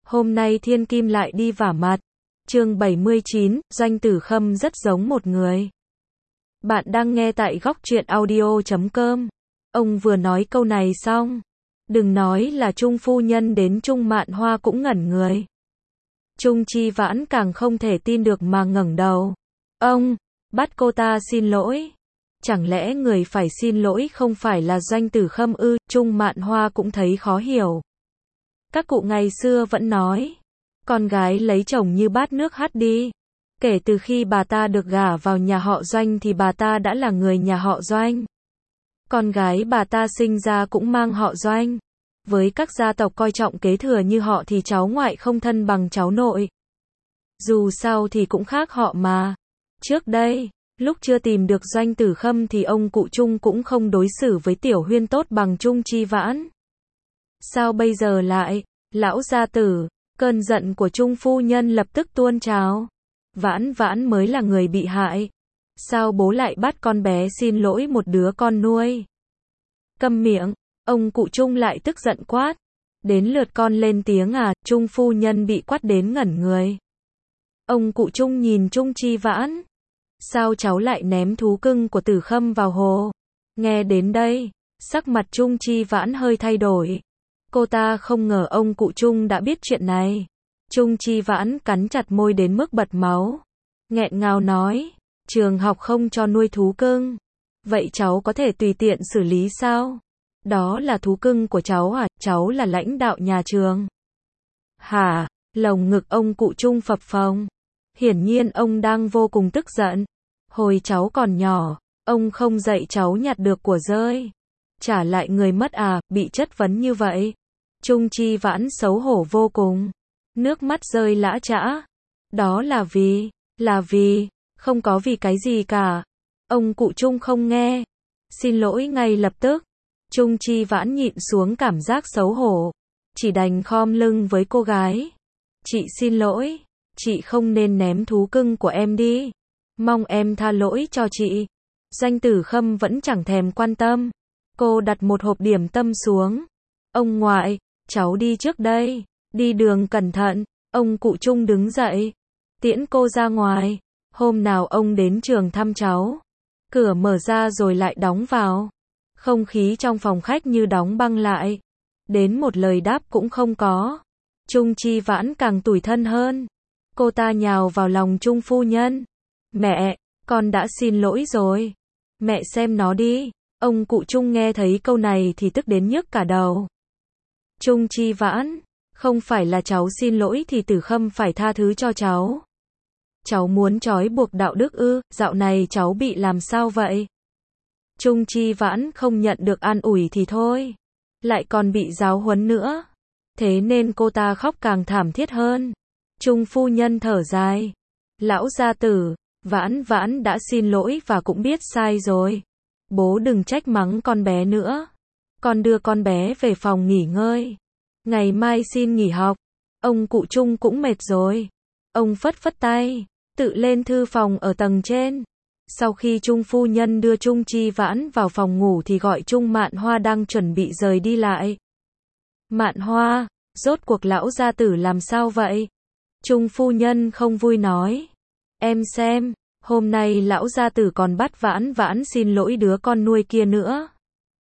Hôm nay Thiên Kim lại đi vả mặt. Chương 79, Doanh Tử Khâm rất giống một người. Bạn đang nghe tại góc truyện audio.com. Ông vừa nói câu này xong. Đừng nói là Trung phu nhân đến Trung Mạn Hoa cũng ngẩn người. Trung Chi Vãn càng không thể tin được mà ngẩng đầu. Ông, bắt cô ta xin lỗi. Chẳng lẽ người phải xin lỗi không phải là Doanh Tử Khâm ư? Trung Mạn Hoa cũng thấy khó hiểu. Các cụ ngày xưa vẫn nói, con gái lấy chồng như bát nước hắt đi. Kể từ khi bà ta được gả vào nhà họ Doanh thì bà ta đã là người nhà họ Doanh. Con gái bà ta sinh ra cũng mang họ Doanh. Với các gia tộc coi trọng kế thừa như họ thì cháu ngoại không thân bằng cháu nội. Dù sao thì cũng khác họ mà. Trước đây, lúc chưa tìm được Doanh Tử Khâm thì ông cụ Trung cũng không đối xử với Tiểu Huyên tốt bằng Trung Chi Vãn. Sao bây giờ lại, lão gia tử, cơn giận của Trung phu nhân lập tức tuôn trào. Vãn Vãn mới là người bị hại. Sao bố lại bắt con bé xin lỗi một đứa con nuôi? Câm miệng, ông cụ Trung lại tức giận quát. Đến lượt con lên tiếng à? Trung phu nhân bị quát đến ngẩn người. Ông cụ Trung nhìn Trung Chi Vãn. Sao cháu lại ném thú cưng của Tử Khâm vào hồ? Nghe đến đây, sắc mặt Trung Chi Vãn hơi thay đổi. Cô ta không ngờ ông cụ Trung đã biết chuyện này. Trung Chi Vãn cắn chặt môi đến mức bật máu. Nghẹn ngào nói, trường học không cho nuôi thú cưng. Vậy cháu có thể tùy tiện xử lý sao? Đó là thú cưng của cháu à? Cháu là lãnh đạo nhà trường. Hả? Lồng ngực ông cụ Trung phập phồng. Hiển nhiên ông đang vô cùng tức giận. Hồi cháu còn nhỏ, ông không dạy cháu nhặt được của rơi. Trả lại người mất à? Bị chất vấn như vậy. Trung Chi Vãn xấu hổ vô cùng. Nước mắt rơi lã chã. Đó là vì, không có vì cái gì cả. Ông cụ Trung không nghe. Xin lỗi ngay lập tức. Trung Chi Vãn nhịn xuống cảm giác xấu hổ. Chỉ đành khom lưng với cô gái. Chị xin lỗi. Chị không nên ném thú cưng của em đi. Mong em tha lỗi cho chị. Doanh Tử Khâm vẫn chẳng thèm quan tâm. Cô đặt một hộp điểm tâm xuống. Ông ngoại, cháu đi trước đây. Đi đường cẩn thận. Ông cụ Trung đứng dậy. Tiễn cô ra ngoài. Hôm nào ông đến trường thăm cháu. Cửa mở ra rồi lại đóng vào. Không khí trong phòng khách như đóng băng lại. Đến một lời đáp cũng không có. Trung Chi Vãn càng tủi thân hơn. Cô ta nhào vào lòng Trung phu nhân. Mẹ, con đã xin lỗi rồi. Mẹ xem nó đi. Ông cụ Trung nghe thấy câu này thì tức đến nhức cả đầu. Trung Chi Vãn, không phải là cháu xin lỗi thì Tử Khâm phải tha thứ cho cháu. Cháu muốn trói buộc đạo đức ư? Dạo này cháu bị làm sao vậy? Trung Chi Vãn không nhận được an ủi thì thôi. Lại còn bị giáo huấn nữa. Thế nên cô ta khóc càng thảm thiết hơn. Trung phu nhân thở dài. Lão gia tử, Vãn Vãn đã xin lỗi và cũng biết sai rồi. Bố đừng trách mắng con bé nữa. Con đưa con bé về phòng nghỉ ngơi. Ngày mai xin nghỉ học. Ông cụ Trung cũng mệt rồi. Ông phất phất tay, tự lên thư phòng ở tầng trên. Sau khi Trung phu nhân đưa Trung Chi Vãn vào phòng ngủ thì gọi Trung Mạn Hoa đang chuẩn bị rời đi lại. Mạn Hoa, rốt cuộc lão gia tử làm sao vậy? Trung phu nhân không vui nói. Em xem, hôm nay lão gia tử còn bắt Vãn Vãn xin lỗi đứa con nuôi kia nữa.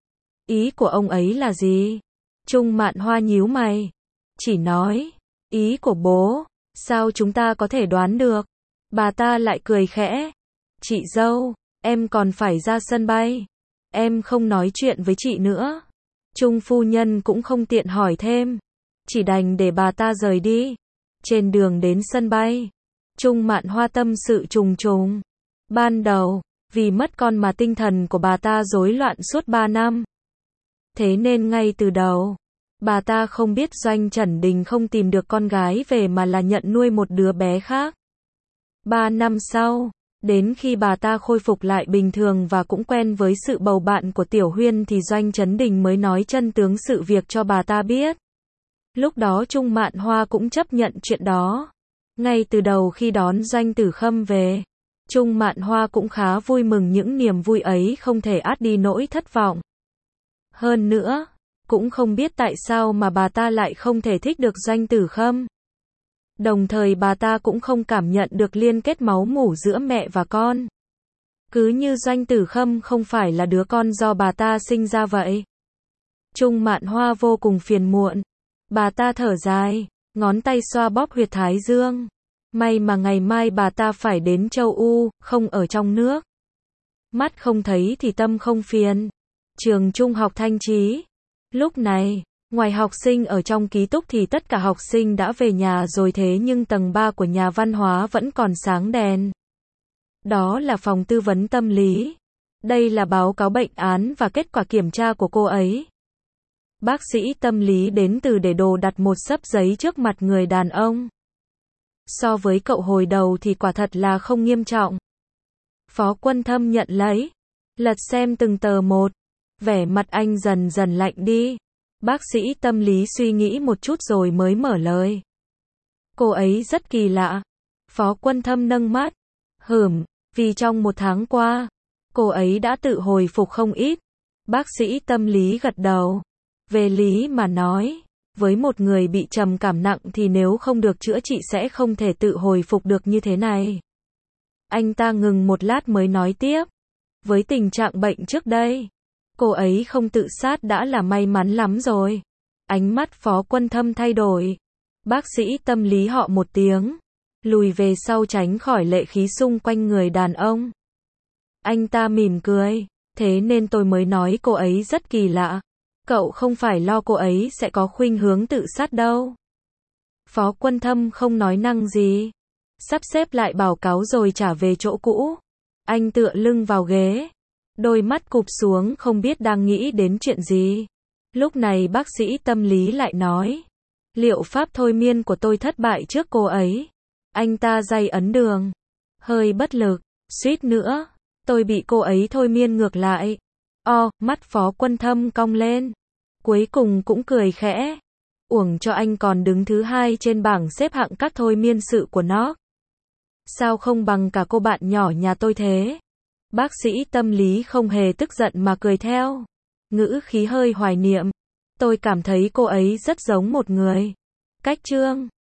Ý của ông ấy là gì? Trung Mạn Hoa nhíu mày. Chỉ nói, ý của bố, sao chúng ta có thể đoán được? Bà ta lại cười khẽ. Chị dâu, em còn phải ra sân bay. Em không nói chuyện với chị nữa. Trung phu nhân cũng không tiện hỏi thêm. Chỉ đành để bà ta rời đi. Trên đường đến sân bay, Trung Mạn Hoa tâm sự trùng trùng. Ban đầu, vì mất con mà tinh thần của bà ta rối loạn suốt 3 năm. Thế nên ngay từ đầu, bà ta không biết Doanh Trần Đình không tìm được con gái về mà là nhận nuôi một đứa bé khác. 3 năm sau, đến khi bà ta khôi phục lại bình thường và cũng quen với sự bầu bạn của Tiểu Huyên thì Doanh Trấn Đình mới nói chân tướng sự việc cho bà ta biết. Lúc đó Trung Mạn Hoa cũng chấp nhận chuyện đó. Ngay từ đầu khi đón Doanh Tử Khâm về, Trung Mạn Hoa cũng khá vui mừng, những niềm vui ấy không thể át đi nỗi thất vọng. Hơn nữa, cũng không biết tại sao mà bà ta lại không thể thích được Doanh Tử Khâm. Đồng thời bà ta cũng không cảm nhận được liên kết máu mủ giữa mẹ và con. Cứ như Doanh Tử Khâm không phải là đứa con do bà ta sinh ra vậy. Trung Mạn Hoa vô cùng phiền muộn. Bà ta thở dài, ngón tay xoa bóp huyệt thái dương. May mà ngày mai bà ta phải đến châu U, không ở trong nước. Mắt không thấy thì tâm không phiền. Trường Trung học Thanh Chí. Lúc này, ngoài học sinh ở trong ký túc thì tất cả học sinh đã về nhà rồi, thế nhưng tầng 3 của nhà văn hóa vẫn còn sáng đèn. Đó là phòng tư vấn tâm lý. Đây là báo cáo bệnh án và kết quả kiểm tra của cô ấy. Bác sĩ tâm lý đến từ để đồ đặt một xấp giấy trước mặt người đàn ông. So với cậu hồi đầu thì quả thật là không nghiêm trọng. Phó Quân Thâm nhận lấy, lật xem từng tờ một. Vẻ mặt anh dần dần lạnh đi. Bác sĩ tâm lý suy nghĩ một chút rồi mới mở lời. Cô ấy rất kỳ lạ. Phó Quân Thâm nâng mắt. Vì trong một tháng qua, cô ấy đã tự hồi phục không ít. Bác sĩ tâm lý gật đầu. Về lý mà nói, với một người bị trầm cảm nặng thì nếu không được chữa trị sẽ không thể tự hồi phục được như thế này. Anh ta ngừng một lát mới nói tiếp. Với tình trạng bệnh trước đây, cô ấy không tự sát đã là may mắn lắm rồi. Ánh mắt Phó Quân Thâm thay đổi. Bác sĩ tâm lý họ một tiếng, lùi về sau tránh khỏi lệ khí xung quanh người đàn ông. Anh ta mỉm cười. Thế nên tôi mới nói cô ấy rất kỳ lạ. Cậu không phải lo cô ấy sẽ có khuynh hướng tự sát đâu. Phó Quân Thâm không nói năng gì. Sắp xếp lại báo cáo rồi trả về chỗ cũ. Anh tựa lưng vào ghế. Đôi mắt cụp xuống không biết đang nghĩ đến chuyện gì. Lúc này bác sĩ tâm lý lại nói. Liệu pháp thôi miên của tôi thất bại trước cô ấy. Anh ta day ấn đường. Hơi bất lực. Suýt nữa. Tôi bị cô ấy thôi miên ngược lại. Mắt Phó Quân Thâm cong lên. Cuối cùng cũng cười khẽ. Uổng cho anh còn đứng thứ 2 trên bảng xếp hạng các thôi miên sự của nó. Sao không bằng cả cô bạn nhỏ nhà tôi thế? Bác sĩ tâm lý không hề tức giận mà cười theo. Ngữ khí hơi hoài niệm. Tôi cảm thấy cô ấy rất giống một người. Cách Trương.